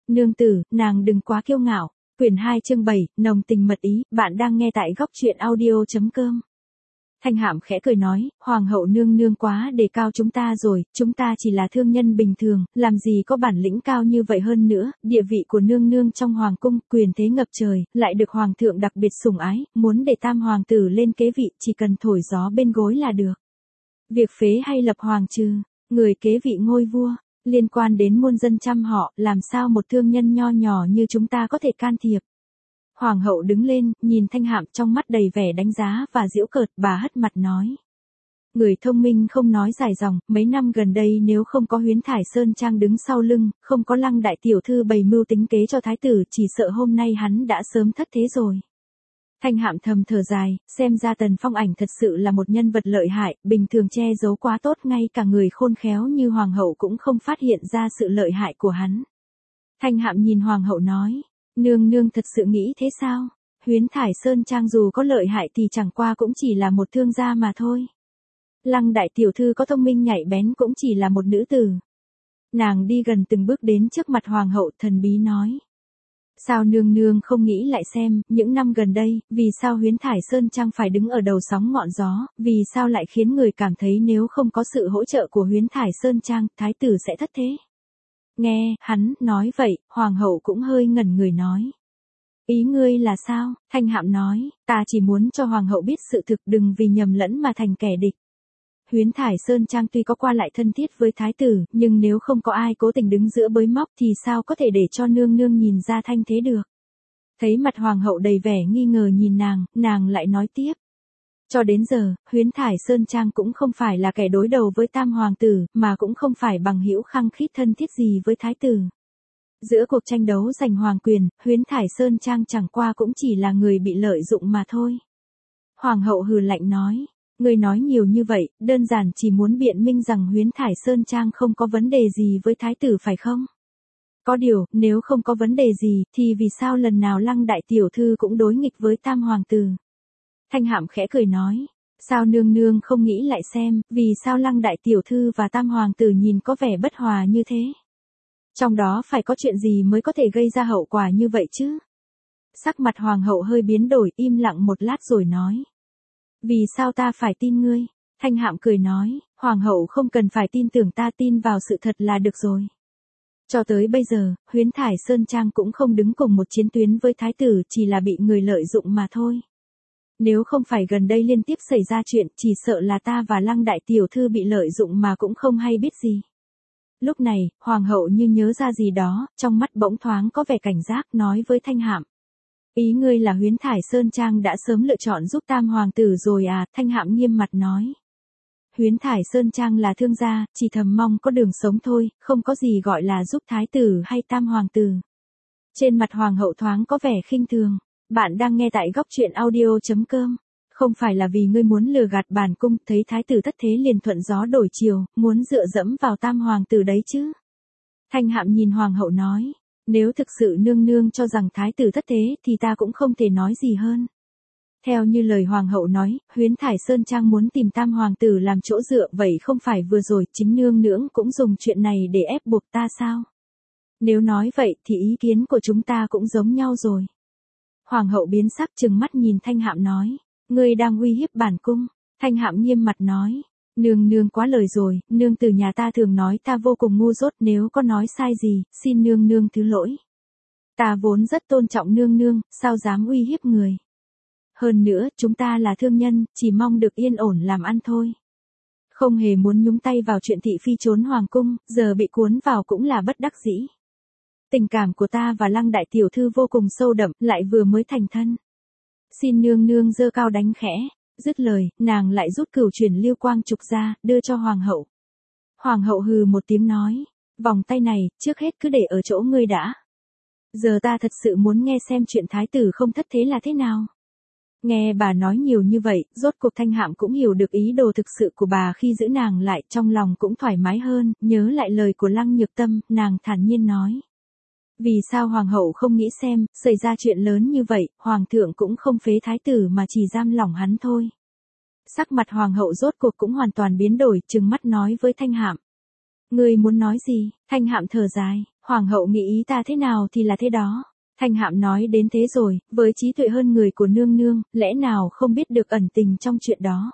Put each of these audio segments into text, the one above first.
Nương tử, nàng đừng quá kiêu ngạo. Quyển 2 chương 7, nồng tình mật ý, bạn đang nghe tại góc truyện audio.com. Thanh Hạm khẽ cười nói, Hoàng hậu nương nương quá đề cao chúng ta rồi, chúng ta chỉ là thương nhân bình thường, làm gì có bản lĩnh cao như vậy hơn nữa, địa vị của nương nương trong hoàng cung, quyền thế ngập trời, lại được hoàng thượng đặc biệt sủng ái, muốn để tam hoàng tử lên kế vị, chỉ cần thổi gió bên gối là được. Việc phế hay lập hoàng trừ, người kế vị ngôi vua, liên quan đến muôn dân trăm họ, làm sao một thương nhân nho nhỏ như chúng ta có thể can thiệp. Hoàng hậu đứng lên, nhìn Thanh Hạm trong mắt đầy vẻ đánh giá và giễu cợt, bà hất mặt nói. Người thông minh không nói dài dòng, mấy năm gần đây nếu không có Huyến Thải Sơn Trang đứng sau lưng, không có Lăng đại tiểu thư bày mưu tính kế cho thái tử, chỉ sợ hôm nay hắn đã sớm thất thế rồi. Thanh Hạm thầm thở dài, xem ra Tần Phong Ảnh thật sự là một nhân vật lợi hại, bình thường che giấu quá tốt, ngay cả người khôn khéo như hoàng hậu cũng không phát hiện ra sự lợi hại của hắn. Thanh Hạm nhìn hoàng hậu nói, nương nương thật sự nghĩ thế sao? Huyến Thải Sơn Trang dù có lợi hại thì chẳng qua cũng chỉ là một thương gia mà thôi. Lăng đại tiểu thư có thông minh nhạy bén cũng chỉ là một nữ tử. Nàng đi gần từng bước đến trước mặt hoàng hậu, thần bí nói. Sao nương nương không nghĩ lại xem, những năm gần đây, vì sao Huyến Thải Sơn Trang phải đứng ở đầu sóng ngọn gió, vì sao lại khiến người cảm thấy nếu không có sự hỗ trợ của Huyến Thải Sơn Trang, thái tử sẽ thất thế? Nghe, hắn, nói vậy, hoàng hậu cũng hơi ngẩn người nói. Ý ngươi là sao? Thanh Hạm nói, ta chỉ muốn cho hoàng hậu biết sự thực, đừng vì nhầm lẫn mà thành kẻ địch. Huyến Thải Sơn Trang tuy có qua lại thân thiết với thái tử, nhưng nếu không có ai cố tình đứng giữa bới móc thì sao có thể để cho nương nương nhìn ra thanh thế được. Thấy mặt hoàng hậu đầy vẻ nghi ngờ nhìn nàng lại nói tiếp. Cho đến giờ, Huyến Thải Sơn Trang cũng không phải là kẻ đối đầu với tam hoàng tử, mà cũng không phải bằng hữu khăng khít thân thiết gì với thái tử. Giữa cuộc tranh đấu giành hoàng quyền, Huyến Thải Sơn Trang chẳng qua cũng chỉ là người bị lợi dụng mà thôi. Hoàng hậu hừ lạnh nói. Người nói nhiều như vậy, đơn giản chỉ muốn biện minh rằng Huyến Thải Sơn Trang không có vấn đề gì với thái tử phải không? Có điều, nếu không có vấn đề gì, thì vì sao lần nào Lăng đại tiểu thư cũng đối nghịch với tam hoàng tử? Thanh Hạm khẽ cười nói, sao nương nương không nghĩ lại xem, vì sao Lăng đại tiểu thư và tam hoàng tử nhìn có vẻ bất hòa như thế? Trong đó phải có chuyện gì mới có thể gây ra hậu quả như vậy chứ? Sắc mặt hoàng hậu hơi biến đổi, im lặng một lát rồi nói. Vì sao ta phải tin ngươi? Thanh Hạm cười nói, hoàng hậu không cần phải tin tưởng ta, tin vào sự thật là được rồi. Cho tới bây giờ, Huyến Thải Sơn Trang cũng không đứng cùng một chiến tuyến với thái tử, chỉ là bị người lợi dụng mà thôi. Nếu không phải gần đây liên tiếp xảy ra chuyện, chỉ sợ là ta và Lăng đại tiểu thư bị lợi dụng mà cũng không hay biết gì. Lúc này, hoàng hậu như nhớ ra gì đó, trong mắt bỗng thoáng có vẻ cảnh giác, nói với Thanh Hạm. Ý ngươi là Huyến Thải Sơn Trang đã sớm lựa chọn giúp tam hoàng tử rồi à? Thanh Hạm nghiêm mặt nói. Huyến Thải Sơn Trang là thương gia, chỉ thầm mong có đường sống thôi, không có gì gọi là giúp thái tử hay tam hoàng tử. Trên mặt hoàng hậu thoáng có vẻ khinh thường. Bạn đang nghe tại góc truyện audio.com. Không phải là vì ngươi muốn lừa gạt bản cung, thấy thái tử thất thế liền thuận gió đổi chiều, muốn dựa dẫm vào tam hoàng tử đấy chứ? Thanh Hạm nhìn hoàng hậu nói. Nếu thực sự nương nương cho rằng thái tử thất thế thì ta cũng không thể nói gì hơn. Theo như lời hoàng hậu nói, Huyến Thải Sơn Trang muốn tìm tam hoàng tử làm chỗ dựa, vậy không phải vừa rồi chính nương nương cũng dùng chuyện này để ép buộc ta sao? Nếu nói vậy thì ý kiến của chúng ta cũng giống nhau rồi. Hoàng hậu biến sắc trừng mắt nhìn Thanh Hạm nói, ngươi đang uy hiếp bản cung. Thanh Hạm nghiêm mặt nói. Nương nương quá lời rồi, nương tử nhà ta thường nói ta vô cùng ngu dốt, nếu có nói sai gì, xin nương nương thứ lỗi. Ta vốn rất tôn trọng nương nương, sao dám uy hiếp người. Hơn nữa, chúng ta là thương nhân, chỉ mong được yên ổn làm ăn thôi. Không hề muốn nhúng tay vào chuyện thị phi trốn hoàng cung, giờ bị cuốn vào cũng là bất đắc dĩ. Tình cảm của ta và Lăng đại tiểu thư vô cùng sâu đậm, lại vừa mới thành thân. Xin nương nương giơ cao đánh khẽ. Dứt lời, nàng lại rút cửu chuyển lưu quang trục ra, đưa cho hoàng hậu. Hoàng hậu hừ một tiếng nói, vòng tay này, trước hết cứ để ở chỗ ngươi đã. Giờ ta thật sự muốn nghe xem chuyện thái tử không thất thế là thế nào. Nghe bà nói nhiều như vậy, rốt cuộc Thanh Hạm cũng hiểu được ý đồ thực sự của bà khi giữ nàng lại, trong lòng cũng thoải mái hơn, nhớ lại lời của Lăng Nhược Tâm, nàng thản nhiên nói. Vì sao hoàng hậu không nghĩ xem, xảy ra chuyện lớn như vậy, hoàng thượng cũng không phế thái tử mà chỉ giam lỏng hắn thôi. Sắc mặt hoàng hậu rốt cuộc cũng hoàn toàn biến đổi, trừng mắt nói với Thanh Hạm. Ngươi muốn nói gì? Thanh Hạm thở dài, Hoàng hậu nghĩ ý ta thế nào thì là thế đó. Thanh Hạm nói đến thế rồi, với trí tuệ hơn người của nương nương, lẽ nào không biết được ẩn tình trong chuyện đó.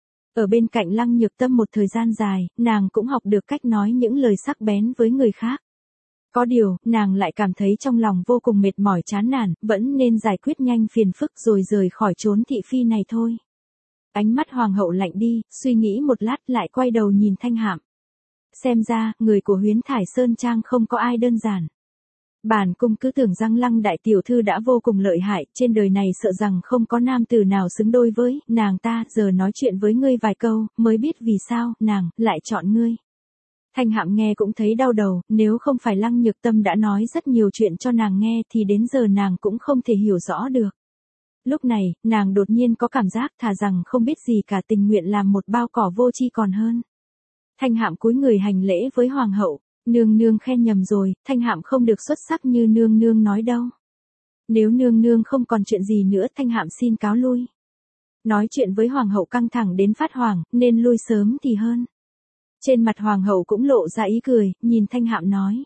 Ở bên cạnh Lăng Nhược Tâm một thời gian dài, nàng cũng học được cách nói những lời sắc bén với người khác. Có điều, nàng lại cảm thấy trong lòng vô cùng mệt mỏi chán nản, vẫn nên giải quyết nhanh phiền phức rồi rời khỏi chốn thị phi này thôi. Ánh mắt hoàng hậu lạnh đi, suy nghĩ một lát lại quay đầu nhìn Thanh Hạm. Xem ra, người của Huyến Thải Sơn Trang không có ai đơn giản. Bản cung cứ tưởng rằng Lăng đại tiểu thư đã vô cùng lợi hại, trên đời này sợ rằng không có nam tử nào xứng đôi với nàng ta, giờ nói chuyện với ngươi vài câu, mới biết vì sao nàng lại chọn ngươi. Thanh Hạm nghe cũng thấy đau đầu, nếu không phải Lăng Nhược Tâm đã nói rất nhiều chuyện cho nàng nghe thì đến giờ nàng cũng không thể hiểu rõ được. Lúc này, nàng đột nhiên có cảm giác thà rằng không biết gì cả tình nguyện làm một bao cỏ vô tri còn hơn. Thanh Hạm cúi người hành lễ với hoàng hậu, nương nương khen nhầm rồi, Thanh Hạm không được xuất sắc như nương nương nói đâu. Nếu nương nương không còn chuyện gì nữa Thanh Hạm xin cáo lui. Nói chuyện với hoàng hậu căng thẳng đến phát hoảng, nên lui sớm thì hơn. Trên mặt hoàng hậu cũng lộ ra ý cười, nhìn Thanh Hạm nói.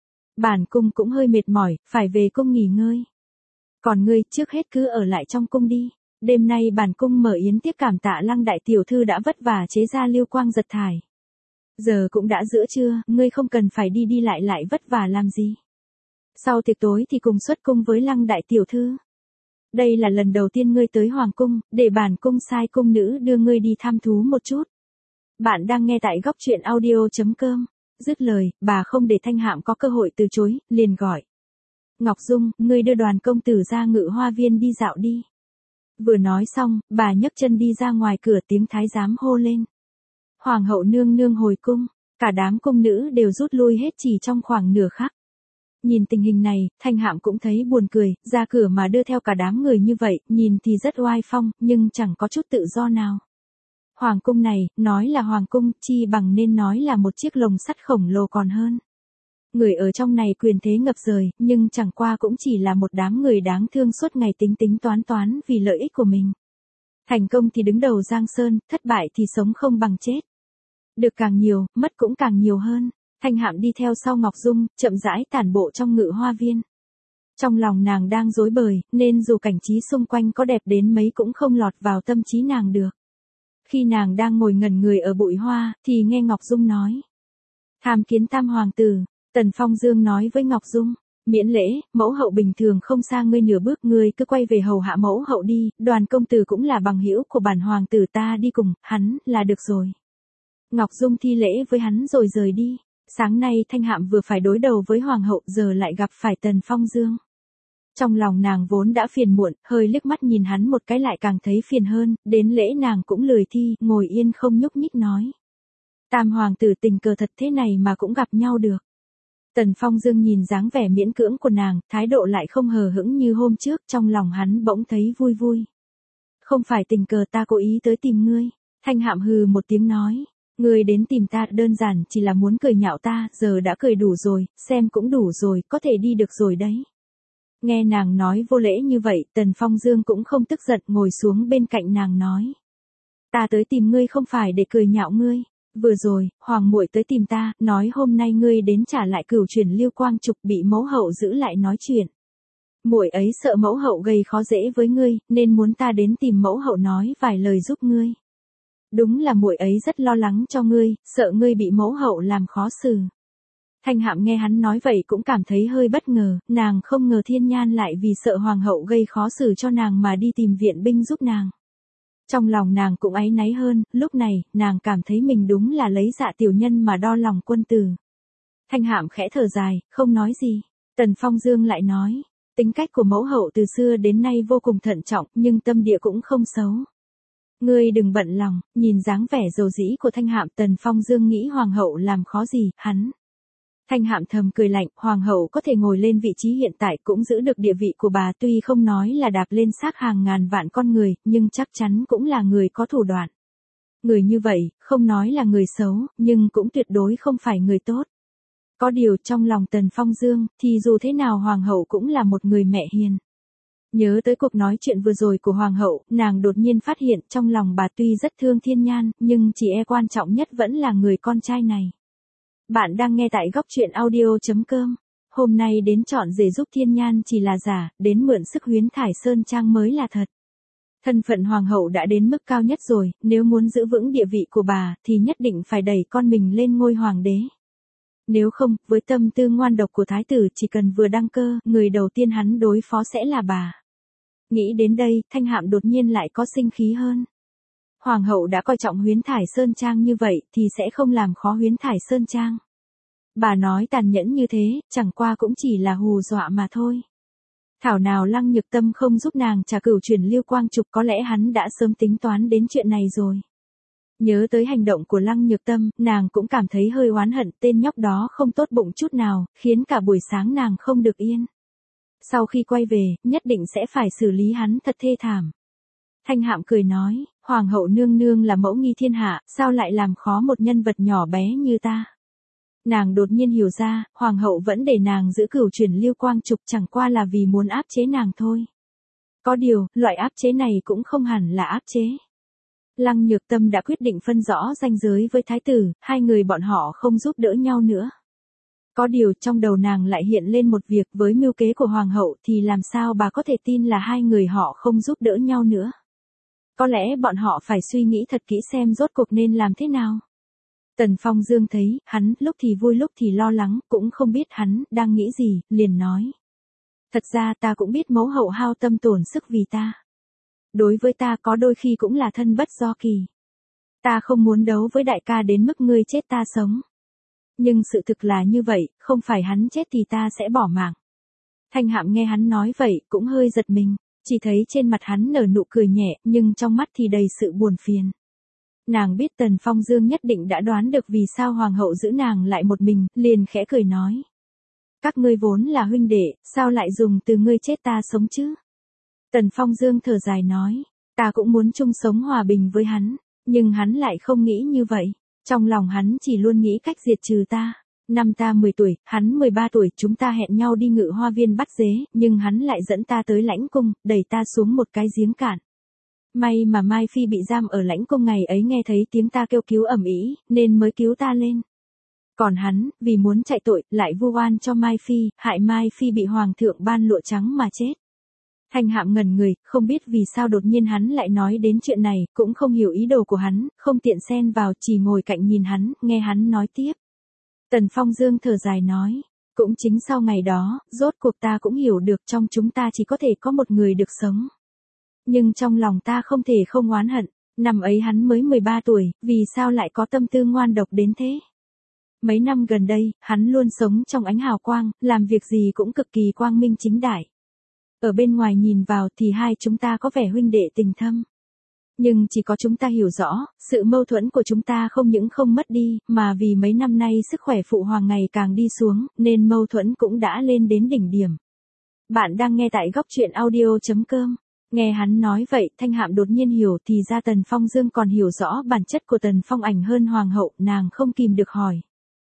Bản cung cũng hơi mệt mỏi, phải về cung nghỉ ngơi. Còn ngươi trước hết cứ ở lại trong cung đi. Đêm nay bản cung mở yến tiệc cảm tạ Lăng đại tiểu thư đã vất vả chế ra lưu quang giật thải. Giờ cũng đã giữa trưa, ngươi không cần phải đi đi lại vất vả làm gì. Sau tiệc tối thì cùng xuất cung với Lăng đại tiểu thư. Đây là lần đầu tiên ngươi tới hoàng cung, để bản cung sai cung nữ đưa ngươi đi thăm thú một chút. Bạn đang nghe tại góc truyện audio.com. Dứt lời, bà không để Thanh Hạm có cơ hội từ chối, liền gọi. Ngọc Dung, ngươi đưa đoàn công tử ra Ngự Hoa Viên đi dạo đi. Vừa nói xong, bà nhấc chân đi ra ngoài cửa, tiếng thái giám hô lên. Hoàng hậu nương nương hồi cung, cả đám cung nữ đều rút lui hết chỉ trong khoảng nửa khắc. Nhìn tình hình này, Thanh Hạm cũng thấy buồn cười, ra cửa mà đưa theo cả đám người như vậy, nhìn thì rất oai phong, nhưng chẳng có chút tự do nào. Hoàng cung này, nói là hoàng cung, chi bằng nên nói là một chiếc lồng sắt khổng lồ còn hơn. Người ở trong này quyền thế ngập trời, nhưng chẳng qua cũng chỉ là một đám người đáng thương suốt ngày tính tính toán vì lợi ích của mình. Thành công thì đứng đầu giang sơn, thất bại thì sống không bằng chết. Được càng nhiều, mất cũng càng nhiều hơn. Thanh Hạm đi theo sau Ngọc Dung, chậm rãi tản bộ trong Ngự Hoa Viên. Trong lòng nàng đang rối bời, nên dù cảnh trí xung quanh có đẹp đến mấy cũng không lọt vào tâm trí nàng được. Khi nàng đang ngồi ngẩn người ở bụi hoa, thì nghe Ngọc Dung nói. Tham kiến tam hoàng tử, Tần Phong Dương nói với Ngọc Dung. Miễn lễ, mẫu hậu bình thường không xa ngươi nửa bước, ngươi cứ quay về hầu hạ mẫu hậu đi, đoàn công tử cũng là bằng hữu của bản hoàng tử, ta đi cùng, hắn, là được rồi. Ngọc Dung thi lễ với hắn rồi rời đi. Sáng nay Thanh Hạm vừa phải đối đầu với hoàng hậu, giờ lại gặp phải Tần Phong Dương. Trong lòng nàng vốn đã phiền muộn, hơi liếc mắt nhìn hắn một cái lại càng thấy phiền hơn, đến lễ nàng cũng lười thi, ngồi yên không nhúc nhích nói. Tam hoàng tử tình cờ thật thế này mà cũng gặp nhau được. Tần Phong Dương nhìn dáng vẻ miễn cưỡng của nàng, thái độ lại không hờ hững như hôm trước, trong lòng hắn bỗng thấy vui vui. Không phải tình cờ, ta cố ý tới tìm ngươi. Thanh Hạm hừ một tiếng nói. Ngươi đến tìm ta đơn giản chỉ là muốn cười nhạo ta, giờ đã cười đủ rồi, xem cũng đủ rồi, có thể đi được rồi đấy. Nghe nàng nói vô lễ như vậy, Tần Phong Dương cũng không tức giận, ngồi xuống bên cạnh nàng nói. Ta tới tìm ngươi không phải để cười nhạo ngươi. Vừa rồi, hoàng muội tới tìm ta, nói hôm nay ngươi đến trả lại cửu chuyển lưu quang trục, bị mẫu hậu giữ lại nói chuyện. Muội ấy sợ mẫu hậu gây khó dễ với ngươi, nên muốn ta đến tìm mẫu hậu nói vài lời giúp ngươi. Đúng là muội ấy rất lo lắng cho ngươi, sợ ngươi bị mẫu hậu làm khó xử. Thanh Hạm nghe hắn nói vậy cũng cảm thấy hơi bất ngờ, nàng không ngờ Thiên Nhan lại vì sợ hoàng hậu gây khó xử cho nàng mà đi tìm viện binh giúp nàng. Trong lòng nàng cũng áy náy hơn, lúc này, nàng cảm thấy mình đúng là lấy dạ tiểu nhân mà đo lòng quân tử. Thanh Hạm khẽ thở dài, không nói gì. Tần Phong Dương lại nói, tính cách của mẫu hậu từ xưa đến nay vô cùng thận trọng, nhưng tâm địa cũng không xấu. Ngươi đừng bận lòng, nhìn dáng vẻ dầu dĩ của Thanh Hạm, Tần Phong Dương nghĩ hoàng hậu làm khó gì, hắn. Thanh Hạm thầm cười lạnh, hoàng hậu có thể ngồi lên vị trí hiện tại cũng giữ được địa vị của bà, tuy không nói là đạp lên xác hàng ngàn vạn con người, nhưng chắc chắn cũng là người có thủ đoạn. Người như vậy, không nói là người xấu, nhưng cũng tuyệt đối không phải người tốt. Có điều trong lòng Tần Phong Dương, thì dù thế nào hoàng hậu cũng là một người mẹ hiền. Nhớ tới cuộc nói chuyện vừa rồi của hoàng hậu, nàng đột nhiên phát hiện trong lòng bà tuy rất thương Thiên Nhan, nhưng chỉ quan trọng nhất vẫn là người con trai này. Bạn đang nghe tại góc truyện audio.com. Hôm nay đến chọn rể giúp Thiên Nhan chỉ là giả, đến mượn sức Huyến Thải Sơn Trang mới là thật. Thân phận hoàng hậu đã đến mức cao nhất rồi, nếu muốn giữ vững địa vị của bà, thì nhất định phải đẩy con mình lên ngôi hoàng đế. Nếu không, với tâm tư ngoan độc của thái tử chỉ cần vừa đăng cơ, người đầu tiên hắn đối phó sẽ là bà. Nghĩ đến đây, Thanh Hạm đột nhiên lại có sinh khí hơn. Hoàng hậu đã coi trọng Huyến Thải Sơn Trang như vậy, thì sẽ không làm khó Huyến Thải Sơn Trang. Bà nói tàn nhẫn như thế, chẳng qua cũng chỉ là hù dọa mà thôi. Thảo nào Lăng Nhược Tâm không giúp nàng trả cửu chuyển Lưu Quang Trục, có lẽ hắn đã sớm tính toán đến chuyện này rồi. Nhớ tới hành động của Lăng Nhược Tâm, nàng cũng cảm thấy hơi oán hận, tên nhóc đó không tốt bụng chút nào, khiến cả buổi sáng nàng không được yên. Sau khi quay về, nhất định sẽ phải xử lý hắn thật thê thảm. Thanh Hạm cười nói, Hoàng hậu nương nương là mẫu nghi thiên hạ, sao lại làm khó một nhân vật nhỏ bé như ta. Nàng đột nhiên hiểu ra, Hoàng hậu vẫn để nàng giữ cửu chuyển Lưu Quang Trục chẳng qua là vì muốn áp chế nàng thôi. Có điều, loại áp chế này cũng không hẳn là áp chế. Lăng Nhược Tâm đã quyết định phân rõ ranh giới với thái tử, hai người bọn họ không giúp đỡ nhau nữa. Có điều trong đầu nàng lại hiện lên một việc, với mưu kế của hoàng hậu thì làm sao bà có thể tin là hai người họ không giúp đỡ nhau nữa. Có lẽ bọn họ phải suy nghĩ thật kỹ xem rốt cuộc nên làm thế nào. Tần Phong Dương thấy, hắn lúc thì vui lúc thì lo lắng, cũng không biết hắn đang nghĩ gì, liền nói. Thật ra ta cũng biết mẫu hậu hao tâm tổn sức vì ta. Đối với ta có đôi khi cũng là thân bất do kỳ. Ta không muốn đấu với đại ca đến mức ngươi chết ta sống. Nhưng sự thực là như vậy, không phải hắn chết thì ta sẽ bỏ mạng. Thanh Hạm nghe hắn nói vậy, cũng hơi giật mình, chỉ thấy trên mặt hắn nở nụ cười nhẹ, nhưng trong mắt thì đầy sự buồn phiền. Nàng biết Tần Phong Dương nhất định đã đoán được vì sao hoàng hậu giữ nàng lại một mình, liền khẽ cười nói. Các ngươi vốn là huynh đệ, sao lại dùng từ ngươi chết ta sống chứ? Tần Phong Dương thở dài nói, ta cũng muốn chung sống hòa bình với hắn, nhưng hắn lại không nghĩ như vậy. Trong lòng hắn chỉ luôn nghĩ cách diệt trừ ta. Năm ta 10 tuổi, hắn 13 tuổi, chúng ta hẹn nhau đi Ngự Hoa Viên bắt dế, nhưng hắn lại dẫn ta tới lãnh cung, đẩy ta xuống một cái giếng cạn. May mà Mai Phi bị giam ở lãnh cung ngày ấy nghe thấy tiếng ta kêu cứu ầm ĩ, nên mới cứu ta lên. Còn hắn, vì muốn chạy tội, lại vu oan cho Mai Phi, hại Mai Phi bị hoàng thượng ban lụa trắng mà chết. Thanh Hạm ngẩn người, không biết vì sao đột nhiên hắn lại nói đến chuyện này, cũng không hiểu ý đồ của hắn, không tiện xen vào, chỉ ngồi cạnh nhìn hắn, nghe hắn nói tiếp. Tần Phong Dương thở dài nói, cũng chính sau ngày đó, rốt cuộc ta cũng hiểu được trong chúng ta chỉ có thể có một người được sống. Nhưng trong lòng ta không thể không oán hận, năm ấy hắn mới 13 tuổi, vì sao lại có tâm tư ngoan độc đến thế? Mấy năm gần đây, hắn luôn sống trong ánh hào quang, làm việc gì cũng cực kỳ quang minh chính đại. Ở bên ngoài nhìn vào thì hai chúng ta có vẻ huynh đệ tình thâm. Nhưng chỉ có chúng ta hiểu rõ, sự mâu thuẫn của chúng ta không những không mất đi, mà vì mấy năm nay sức khỏe phụ hoàng ngày càng đi xuống, nên mâu thuẫn cũng đã lên đến đỉnh điểm. Bạn đang nghe tại góc truyện audio.com. Nghe hắn nói vậy, Thanh Hạm đột nhiên hiểu thì ra Tần Phong Dương còn hiểu rõ bản chất của Tần Phong Ảnh hơn hoàng hậu, nàng không kìm được hỏi.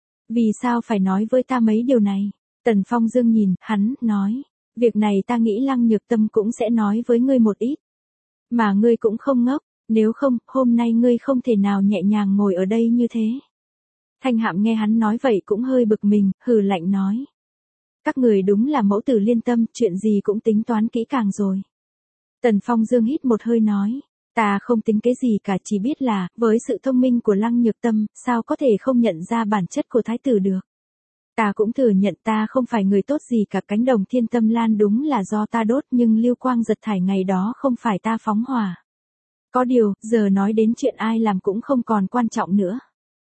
Vì sao phải nói với ta mấy điều này? Tần Phong Dương nhìn, hắn, nói. Việc này ta nghĩ Lăng Nhược Tâm cũng sẽ nói với ngươi một ít. Mà ngươi cũng không ngốc, nếu không, hôm nay ngươi không thể nào nhẹ nhàng ngồi ở đây như thế. Thanh Hạm nghe hắn nói vậy cũng hơi bực mình, hừ lạnh nói. Các người đúng là mẫu tử liên tâm, chuyện gì cũng tính toán kỹ càng rồi. Tần Phong Dương hít một hơi nói. Ta không tính cái gì cả, chỉ biết là, với sự thông minh của Lăng Nhược Tâm, sao có thể không nhận ra bản chất của thái tử được. Ta cũng thừa nhận ta không phải người tốt gì cả, cánh đồng Thiên Tâm Lan đúng là do ta đốt, nhưng Lưu Quang Giật Thải ngày đó không phải ta phóng hỏa. Có điều, giờ nói đến chuyện ai làm cũng không còn quan trọng nữa.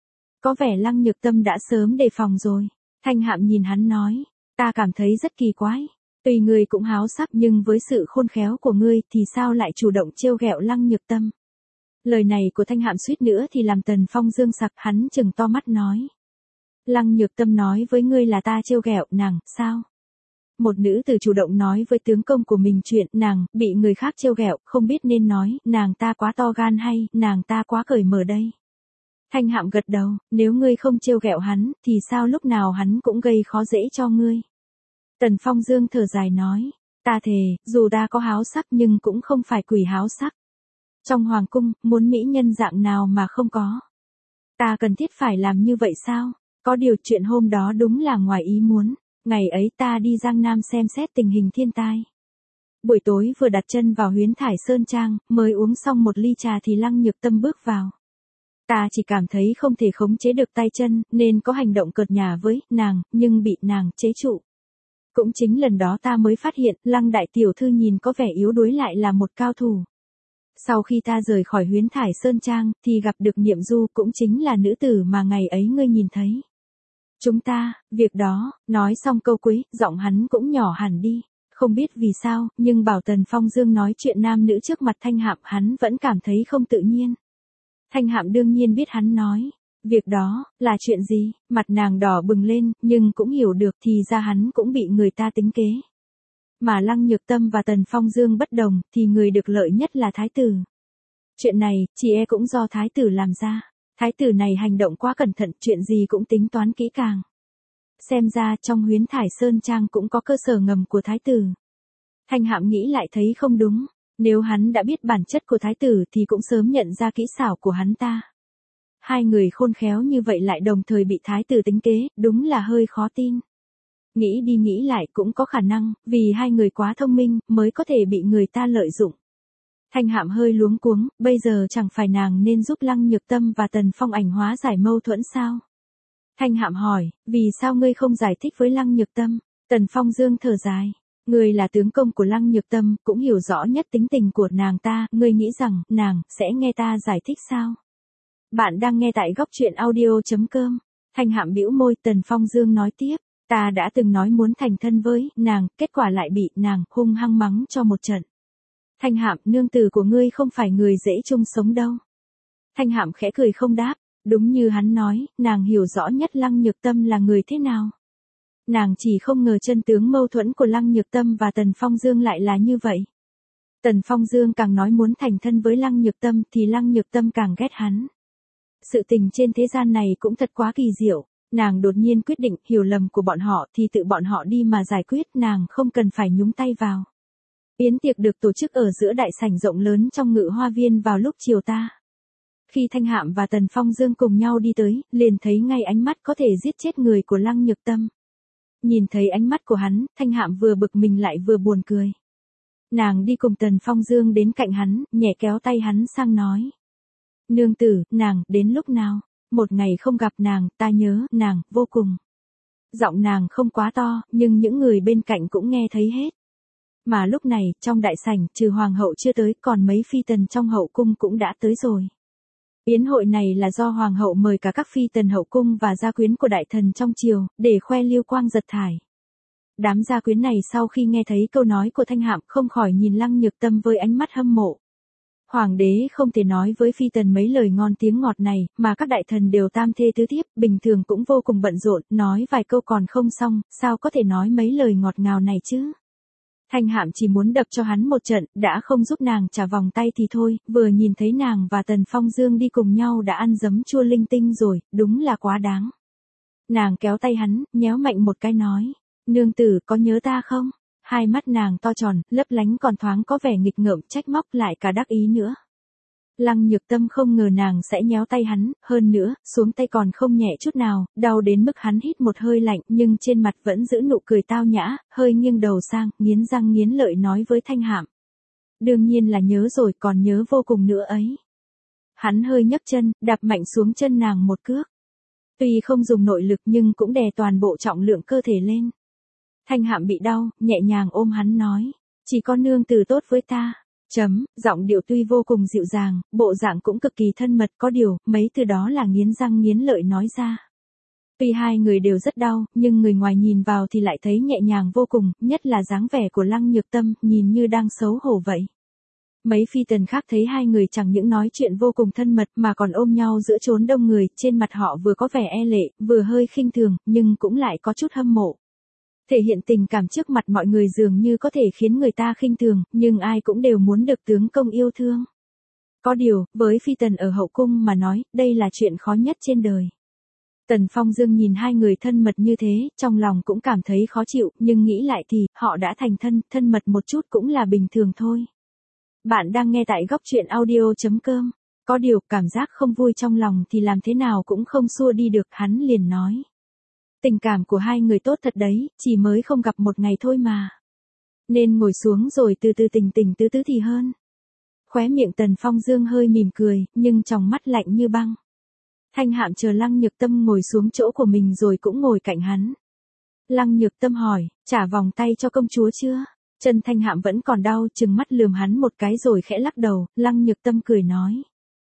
Có vẻ Lăng Nhược Tâm đã sớm đề phòng rồi. Thanh Hạm nhìn hắn nói, ta cảm thấy rất kỳ quái. Tùy người cũng háo sắc, nhưng với sự khôn khéo của ngươi thì sao lại chủ động trêu ghẹo Lăng Nhược Tâm. Lời này của Thanh Hạm suýt nữa thì làm Tần Phong Dương sặc, hắn trừng to mắt nói. Lăng Nhược Tâm nói với ngươi là ta trêu ghẹo nàng, sao? Một nữ tử chủ động nói với tướng công của mình chuyện nàng bị người khác trêu ghẹo, không biết nên nói nàng ta quá to gan hay nàng ta quá cởi mở đây. Thanh Hạm gật đầu, nếu ngươi không trêu ghẹo hắn, thì sao lúc nào hắn cũng gây khó dễ cho ngươi. Tần Phong Dương thở dài nói, ta thề, dù ta có háo sắc nhưng cũng không phải quỷ háo sắc. Trong hoàng cung, muốn mỹ nhân dạng nào mà không có. Ta cần thiết phải làm như vậy sao? Có điều chuyện hôm đó đúng là ngoài ý muốn. Ngày ấy ta đi Giang Nam xem xét tình hình thiên tai. Buổi tối vừa đặt chân vào Huyến Thải Sơn Trang, mới uống xong một ly trà thì Lăng Nhược Tâm bước vào. Ta chỉ cảm thấy không thể khống chế được tay chân, nên có hành động cợt nhả với nàng, nhưng bị nàng chế trụ. Cũng chính lần đó ta mới phát hiện, Lăng đại tiểu thư nhìn có vẻ yếu đuối lại là một cao thủ. Sau khi ta rời khỏi Huyến Thải Sơn Trang, thì gặp được Niệm Du, cũng chính là nữ tử mà ngày ấy ngươi nhìn thấy. Chúng ta, việc đó, nói xong câu cuối, giọng hắn cũng nhỏ hẳn đi. Không biết vì sao, nhưng bảo Tần Phong Dương nói chuyện nam nữ trước mặt Thanh Hạm hắn vẫn cảm thấy không tự nhiên. Thanh Hạm đương nhiên biết hắn nói. Việc đó, là chuyện gì? Mặt nàng đỏ bừng lên, nhưng cũng hiểu được thì ra hắn cũng bị người ta tính kế. Mà Lăng Nhược Tâm và Tần Phong Dương bất đồng, thì người được lợi nhất là Thái tử. Chuyện này, chỉ e cũng do Thái tử làm ra. Thái tử này hành động quá cẩn thận, chuyện gì cũng tính toán kỹ càng. Xem ra trong Huyến Thải Sơn Trang cũng có cơ sở ngầm của Thái tử. Thanh Hạm nghĩ lại thấy không đúng. Nếu hắn đã biết bản chất của Thái tử thì cũng sớm nhận ra kỹ xảo của hắn ta. Hai người khôn khéo như vậy lại đồng thời bị Thái tử tính kế, đúng là hơi khó tin. Nghĩ đi nghĩ lại cũng có khả năng, vì hai người quá thông minh, mới có thể bị người ta lợi dụng. Thanh Hạm hơi luống cuống, bây giờ chẳng phải nàng nên giúp Lăng Nhược Tâm và Tần Phong Ảnh hóa giải mâu thuẫn sao? Thanh Hạm hỏi, vì sao ngươi không giải thích với Lăng Nhược Tâm? Tần Phong Dương thở dài. Ngươi là tướng công của Lăng Nhược Tâm, cũng hiểu rõ nhất tính tình của nàng ta, ngươi nghĩ rằng, nàng, sẽ nghe ta giải thích sao? Bạn đang nghe tại góc truyện audio.com. Thanh Hạm bĩu môi, Tần Phong Dương nói tiếp. Ta đã từng nói muốn thành thân với nàng, kết quả lại bị nàng hung hăng mắng cho một trận. Thanh Hạm, nương tử của ngươi không phải người dễ chung sống đâu. Thanh Hạm khẽ cười không đáp, đúng như hắn nói, nàng hiểu rõ nhất Lăng Nhược Tâm là người thế nào. Nàng chỉ không ngờ chân tướng mâu thuẫn của Lăng Nhược Tâm và Tần Phong Dương lại là như vậy. Tần Phong Dương càng nói muốn thành thân với Lăng Nhược Tâm thì Lăng Nhược Tâm càng ghét hắn. Sự tình trên thế gian này cũng thật quá kỳ diệu. Nàng đột nhiên quyết định hiểu lầm của bọn họ thì tự bọn họ đi mà giải quyết, nàng không cần phải nhúng tay vào. Yến tiệc được tổ chức ở giữa đại sảnh rộng lớn trong Ngự Hoa Viên vào lúc chiều ta. Khi Thanh Hạm và Tần Phong Dương cùng nhau đi tới, liền thấy ngay ánh mắt có thể giết chết người của Lăng Nhược Tâm. Nhìn thấy ánh mắt của hắn, Thanh Hạm vừa bực mình lại vừa buồn cười. Nàng đi cùng Tần Phong Dương đến cạnh hắn, nhẹ kéo tay hắn sang nói. Nương tử, nàng, đến lúc nào? Một ngày không gặp nàng, ta nhớ, nàng, vô cùng. Giọng nàng không quá to, nhưng những người bên cạnh cũng nghe thấy hết. Mà lúc này, trong đại sảnh, trừ hoàng hậu chưa tới, còn mấy phi tần trong hậu cung cũng đã tới rồi. Yến hội này là do hoàng hậu mời cả các phi tần hậu cung và gia quyến của đại thần trong triều, để khoe lưu quang giật thải. Đám gia quyến này sau khi nghe thấy câu nói của Thanh Hạm không khỏi nhìn Lăng Nhược Tâm với ánh mắt hâm mộ. Hoàng đế không thể nói với phi tần mấy lời ngon tiếng ngọt này, mà các đại thần đều tam thê tứ thiếp, bình thường cũng vô cùng bận rộn, nói vài câu còn không xong, sao có thể nói mấy lời ngọt ngào này chứ? Thanh Hạm chỉ muốn đập cho hắn một trận, đã không giúp nàng trả vòng tay thì thôi, vừa nhìn thấy nàng và Tần Phong Dương đi cùng nhau đã ăn giấm chua linh tinh rồi, đúng là quá đáng. Nàng kéo tay hắn, nhéo mạnh một cái nói, nương tử có nhớ ta không? Hai mắt nàng to tròn, lấp lánh còn thoáng có vẻ nghịch ngợm, trách móc lại cả đắc ý nữa. Lăng Nhược Tâm không ngờ nàng sẽ nhéo tay hắn, hơn nữa, xuống tay còn không nhẹ chút nào, đau đến mức hắn hít một hơi lạnh, nhưng trên mặt vẫn giữ nụ cười tao nhã, hơi nghiêng đầu sang, nghiến răng nghiến lợi nói với Thanh Hạm. Đương nhiên là nhớ rồi, còn nhớ vô cùng nữa ấy. Hắn hơi nhấc chân, đạp mạnh xuống chân nàng một cước. Tuy không dùng nội lực nhưng cũng đè toàn bộ trọng lượng cơ thể lên. Thanh Hạm bị đau, nhẹ nhàng ôm hắn nói, chỉ có nương tử tốt với ta. Giọng điệu tuy vô cùng dịu dàng, bộ dạng cũng cực kỳ thân mật, có điều, mấy từ đó là nghiến răng nghiến lợi nói ra. Tuy hai người đều rất đau, nhưng người ngoài nhìn vào thì lại thấy nhẹ nhàng vô cùng, nhất là dáng vẻ của Lăng Nhược Tâm, nhìn như đang xấu hổ vậy. Mấy phi tần khác thấy hai người chẳng những nói chuyện vô cùng thân mật mà còn ôm nhau giữa chốn đông người, trên mặt họ vừa có vẻ e lệ, vừa hơi khinh thường, nhưng cũng lại có chút hâm mộ. Thể hiện tình cảm trước mặt mọi người dường như có thể khiến người ta khinh thường, nhưng ai cũng đều muốn được tướng công yêu thương. Có điều, với phi tần ở hậu cung mà nói, đây là chuyện khó nhất trên đời. Tần Phong Dương nhìn hai người thân mật như thế, trong lòng cũng cảm thấy khó chịu, nhưng nghĩ lại thì, họ đã thành thân, thân mật một chút cũng là bình thường thôi. Bạn đang nghe tại góc truyện audio.com. Có điều, cảm giác không vui trong lòng thì làm thế nào cũng không xua đi được, hắn liền nói. Tình cảm của hai người tốt thật đấy, chỉ mới không gặp một ngày thôi mà. Nên ngồi xuống rồi từ từ tình tình tứ tứ thì hơn. Khóe miệng Tần Phong Dương hơi mỉm cười, nhưng tròng mắt lạnh như băng. Thanh Hạm chờ Lăng Nhược Tâm ngồi xuống chỗ của mình rồi cũng ngồi cạnh hắn. Lăng Nhược Tâm hỏi, trả vòng tay cho công chúa chưa? Chân Thanh Hạm vẫn còn đau, trừng mắt lườm hắn một cái rồi khẽ lắc đầu. Lăng Nhược Tâm cười nói,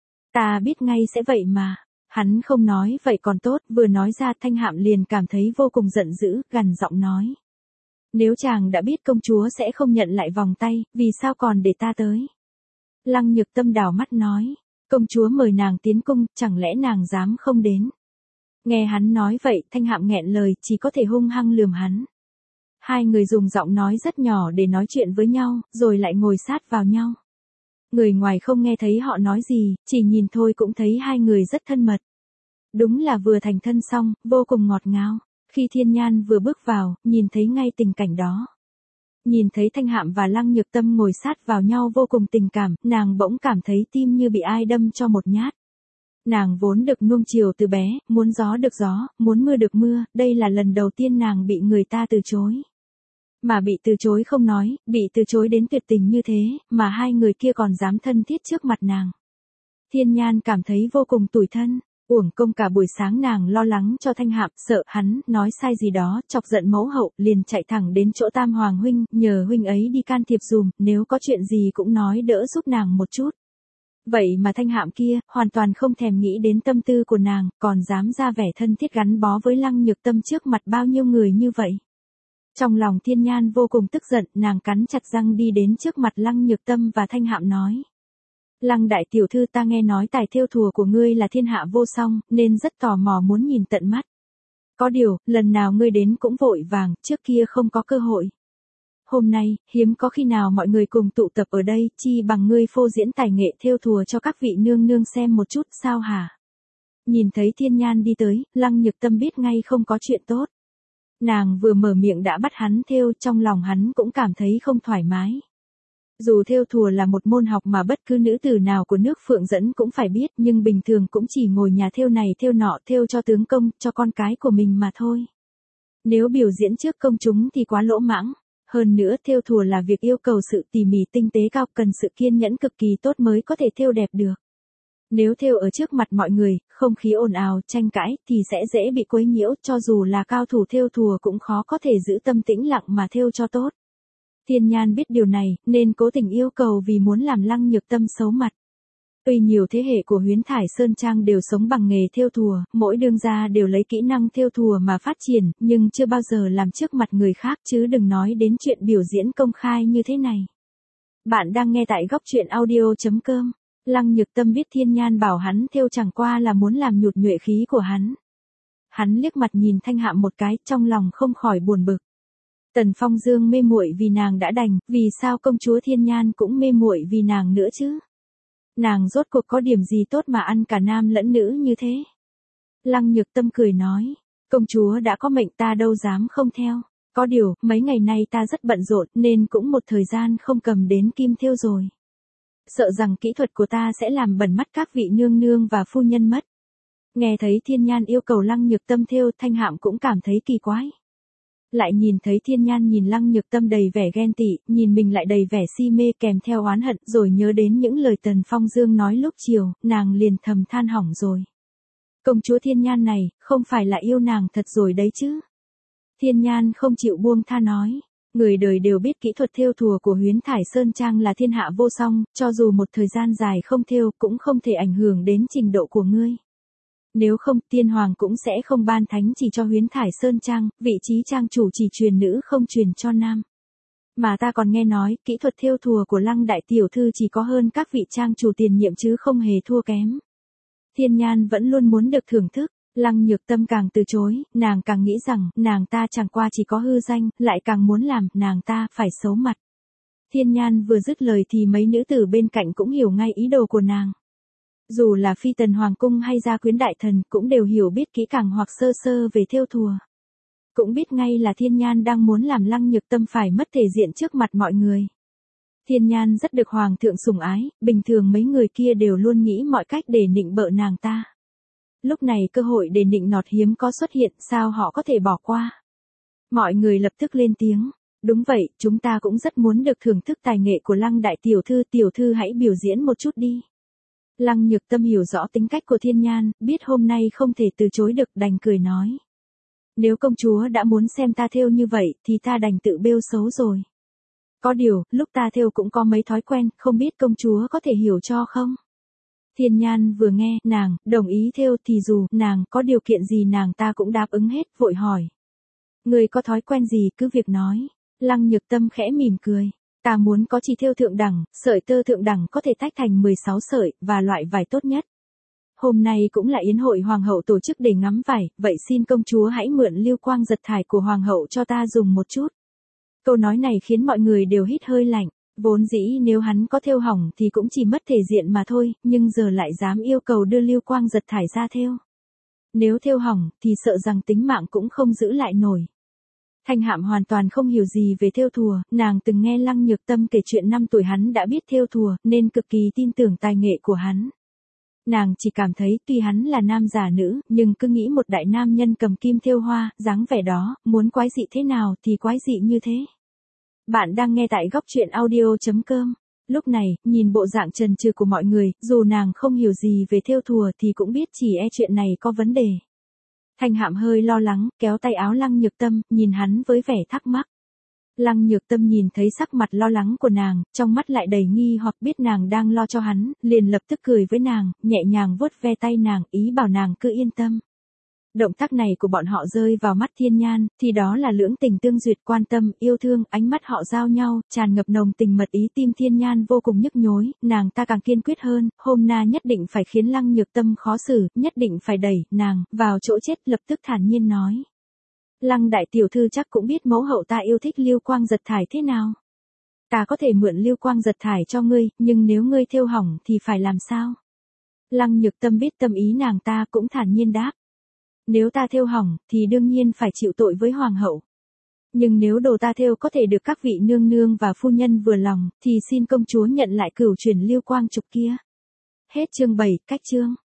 ta biết ngay sẽ vậy mà. Hắn không nói vậy còn tốt, vừa nói ra Thanh Hạm liền cảm thấy vô cùng giận dữ, gằn giọng nói. Nếu chàng đã biết công chúa sẽ không nhận lại vòng tay, vì sao còn để ta tới? Lăng Nhược Tâm đảo mắt nói, công chúa mời nàng tiến cung, chẳng lẽ nàng dám không đến? Nghe hắn nói vậy, Thanh Hạm nghẹn lời, chỉ có thể hung hăng lườm hắn. Hai người dùng giọng nói rất nhỏ để nói chuyện với nhau, rồi lại ngồi sát vào nhau. Người ngoài không nghe thấy họ nói gì, chỉ nhìn thôi cũng thấy hai người rất thân mật. Đúng là vừa thành thân xong, vô cùng ngọt ngào. Khi Thiên Nhan vừa bước vào, nhìn thấy ngay tình cảnh đó. Nhìn thấy Thanh Hạm và Lăng Nhược Tâm ngồi sát vào nhau vô cùng tình cảm, nàng bỗng cảm thấy tim như bị ai đâm cho một nhát. Nàng vốn được nuông chiều từ bé, muốn gió được gió, muốn mưa được mưa, đây là lần đầu tiên nàng bị người ta từ chối. Mà bị từ chối không nói, bị từ chối đến tuyệt tình như thế, mà hai người kia còn dám thân thiết trước mặt nàng. Thiên Nhan cảm thấy vô cùng tủi thân. Uổng công cả buổi sáng nàng lo lắng cho Thanh Hạm, sợ hắn nói sai gì đó, chọc giận mẫu hậu, liền chạy thẳng đến chỗ Tam Hoàng huynh, nhờ huynh ấy đi can thiệp dùm, nếu có chuyện gì cũng nói đỡ giúp nàng một chút. Vậy mà Thanh Hạm kia, hoàn toàn không thèm nghĩ đến tâm tư của nàng, còn dám ra vẻ thân thiết gắn bó với Lăng Nhược Tâm trước mặt bao nhiêu người như vậy. Trong lòng Thiên Nhan vô cùng tức giận, nàng cắn chặt răng đi đến trước mặt Lăng Nhược Tâm và Thanh Hạm nói. Lăng đại tiểu thư, ta nghe nói tài thêu thùa của ngươi là thiên hạ vô song, nên rất tò mò muốn nhìn tận mắt. Có điều, lần nào ngươi đến cũng vội vàng, trước kia không có cơ hội. Hôm nay, hiếm có khi nào mọi người cùng tụ tập ở đây, chi bằng ngươi phô diễn tài nghệ thêu thùa cho các vị nương nương xem một chút, sao hả? Nhìn thấy Thiên Nhan đi tới, Lăng Nhược Tâm biết ngay không có chuyện tốt. Nàng vừa mở miệng đã bắt hắn thêu, trong lòng hắn cũng cảm thấy không thoải mái. Dù thêu thùa là một môn học mà bất cứ nữ tử nào của nước Phượng Dẫn cũng phải biết, nhưng bình thường cũng chỉ ngồi nhà thêu này thêu nọ, thêu cho tướng công, cho con cái của mình mà thôi. Nếu biểu diễn trước công chúng thì quá lỗ mãng. Hơn nữa, thêu thùa là việc yêu cầu sự tỉ mỉ tinh tế cao, cần sự kiên nhẫn cực kỳ tốt mới có thể thêu đẹp được. Nếu thêu ở trước mặt mọi người, không khí ồn ào, tranh cãi, thì sẽ dễ bị quấy nhiễu, cho dù là cao thủ thêu thùa cũng khó có thể giữ tâm tĩnh lặng mà thêu cho tốt. Thiên Nhan biết điều này, nên cố tình yêu cầu vì muốn làm Lăng Nhược Tâm xấu mặt. Tuy nhiều thế hệ của Huyến Thải Sơn Trang đều sống bằng nghề thêu thùa, mỗi đương gia đều lấy kỹ năng thêu thùa mà phát triển, nhưng chưa bao giờ làm trước mặt người khác, chứ đừng nói đến chuyện biểu diễn công khai như thế này. Bạn đang nghe tại góc truyện audio.com. Lăng Nhược Tâm biết Thiên Nhan bảo hắn thêu chẳng qua là muốn làm nhụt nhuệ khí của hắn. Hắn liếc mặt nhìn Thanh Hạm một cái, trong lòng không khỏi buồn bực. Tần Phong Dương mê muội vì nàng đã đành, vì sao công chúa Thiên Nhan cũng mê muội vì nàng nữa chứ? Nàng rốt cuộc có điểm gì tốt mà ăn cả nam lẫn nữ như thế? Lăng Nhược Tâm cười nói, công chúa đã có mệnh, ta đâu dám không theo. Có điều, mấy ngày nay ta rất bận rộn nên cũng một thời gian không cầm đến kim thêu rồi. Sợ rằng kỹ thuật của ta sẽ làm bẩn mắt các vị nương nương và phu nhân mất. Nghe thấy Thiên Nhan yêu cầu Lăng Nhược Tâm thêu, Thanh Hạm cũng cảm thấy kỳ quái. Lại nhìn thấy Thiên Nhan nhìn Lăng Nhược Tâm đầy vẻ ghen tị, nhìn mình lại đầy vẻ si mê kèm theo oán hận, rồi nhớ đến những lời Tần Phong Dương nói lúc chiều, nàng liền thầm than hỏng rồi. Công chúa Thiên Nhan này, không phải là yêu nàng thật rồi đấy chứ? Thiên Nhan không chịu buông tha nói, người đời đều biết kỹ thuật thêu thùa của Huyến Thải Sơn Trang là thiên hạ vô song, cho dù một thời gian dài không thêu cũng không thể ảnh hưởng đến trình độ của ngươi. Nếu không, tiên hoàng cũng sẽ không ban thánh chỉ cho Huyến Thải Sơn Trang, vị trí trang chủ chỉ truyền nữ không truyền cho nam. Mà ta còn nghe nói, kỹ thuật thêu thùa của Lăng đại tiểu thư chỉ có hơn các vị trang chủ tiền nhiệm chứ không hề thua kém. Thiên Nhan vẫn luôn muốn được thưởng thức, Lăng Nhược Tâm càng từ chối, nàng càng nghĩ rằng, nàng ta chẳng qua chỉ có hư danh, lại càng muốn làm, nàng ta phải xấu mặt. Thiên Nhan vừa dứt lời thì mấy nữ tử bên cạnh cũng hiểu ngay ý đồ của nàng. Dù là phi tần hoàng cung hay gia quyến đại thần cũng đều hiểu biết kỹ càng hoặc sơ sơ về thêu thùa. Cũng biết ngay là Thiên Nhan đang muốn làm Lăng Nhược Tâm phải mất thể diện trước mặt mọi người. Thiên Nhan rất được hoàng thượng sủng ái, bình thường mấy người kia đều luôn nghĩ mọi cách để nịnh bợ nàng ta. Lúc này cơ hội để nịnh nọt hiếm có xuất hiện, sao họ có thể bỏ qua? Mọi người lập tức lên tiếng. Đúng vậy, chúng ta cũng rất muốn được thưởng thức tài nghệ của Lăng đại tiểu thư hãy biểu diễn một chút đi. Lăng Nhược Tâm hiểu rõ tính cách của Thiên Nhan, biết hôm nay không thể từ chối được, đành cười nói. Nếu công chúa đã muốn xem ta thêu như vậy, thì ta đành tự bêu xấu rồi. Có điều, lúc ta thêu cũng có mấy thói quen, không biết công chúa có thể hiểu cho không? Thiên Nhan vừa nghe, nàng, đồng ý thêu thì dù, nàng, có điều kiện gì nàng ta cũng đáp ứng hết, vội hỏi. Người có thói quen gì cứ việc nói. Lăng Nhược Tâm khẽ mỉm cười. Ta muốn có chỉ thêu thượng đẳng, sợi tơ thượng đẳng có thể tách thành 16 sợi, và loại vải tốt nhất. Hôm nay cũng là yến hội hoàng hậu tổ chức để ngắm vải, vậy xin công chúa hãy mượn lưu quang giật thải của hoàng hậu cho ta dùng một chút. Câu nói này khiến mọi người đều hít hơi lạnh. Vốn dĩ nếu hắn có thêu hỏng thì cũng chỉ mất thể diện mà thôi, nhưng giờ lại dám yêu cầu đưa lưu quang giật thải ra thêu. Nếu thêu hỏng thì sợ rằng tính mạng cũng không giữ lại nổi. Thanh Hạm hoàn toàn không hiểu gì về thêu thùa, nàng từng nghe Lăng Nhược Tâm kể chuyện 5 tuổi hắn đã biết thêu thùa, nên cực kỳ tin tưởng tài nghệ của hắn. Nàng chỉ cảm thấy tuy hắn là nam giả nữ, nhưng cứ nghĩ một đại nam nhân cầm kim thêu hoa, dáng vẻ đó, muốn quái dị thế nào thì quái dị như thế. Bạn đang nghe tại góc truyện audio.com. Lúc này, nhìn bộ dạng chần chừ của mọi người, dù nàng không hiểu gì về thêu thùa thì cũng biết chỉ e chuyện này có vấn đề. Thanh Hạm hơi lo lắng, kéo tay áo Lăng Nhược Tâm, nhìn hắn với vẻ thắc mắc. Lăng Nhược Tâm nhìn thấy sắc mặt lo lắng của nàng, trong mắt lại đầy nghi hoặc, biết nàng đang lo cho hắn, liền lập tức cười với nàng, nhẹ nhàng vuốt ve tay nàng, ý bảo nàng cứ yên tâm. Động tác này của bọn họ rơi vào mắt Thiên Nhan, thì đó là lưỡng tình tương duyệt, quan tâm, yêu thương, ánh mắt họ giao nhau, tràn ngập nồng tình mật ý. Tim Thiên Nhan vô cùng nhức nhối, nàng ta càng kiên quyết hơn, hôm nay nhất định phải khiến Lăng Nhược Tâm khó xử, nhất định phải đẩy nàng vào chỗ chết. Lập tức thản nhiên nói. Lăng đại tiểu thư chắc cũng biết mẫu hậu ta yêu thích lưu quang giật thải thế nào. Ta có thể mượn lưu quang giật thải cho ngươi, nhưng nếu ngươi thêu hỏng thì phải làm sao? Lăng Nhược Tâm biết tâm ý nàng ta, cũng thản nhiên đáp. Nếu ta thêu hỏng, thì đương nhiên phải chịu tội với hoàng hậu. Nhưng nếu đồ ta thêu có thể được các vị nương nương và phu nhân vừa lòng, thì xin công chúa nhận lại cửu truyền lưu quang trục kia. Hết chương 7, cách chương.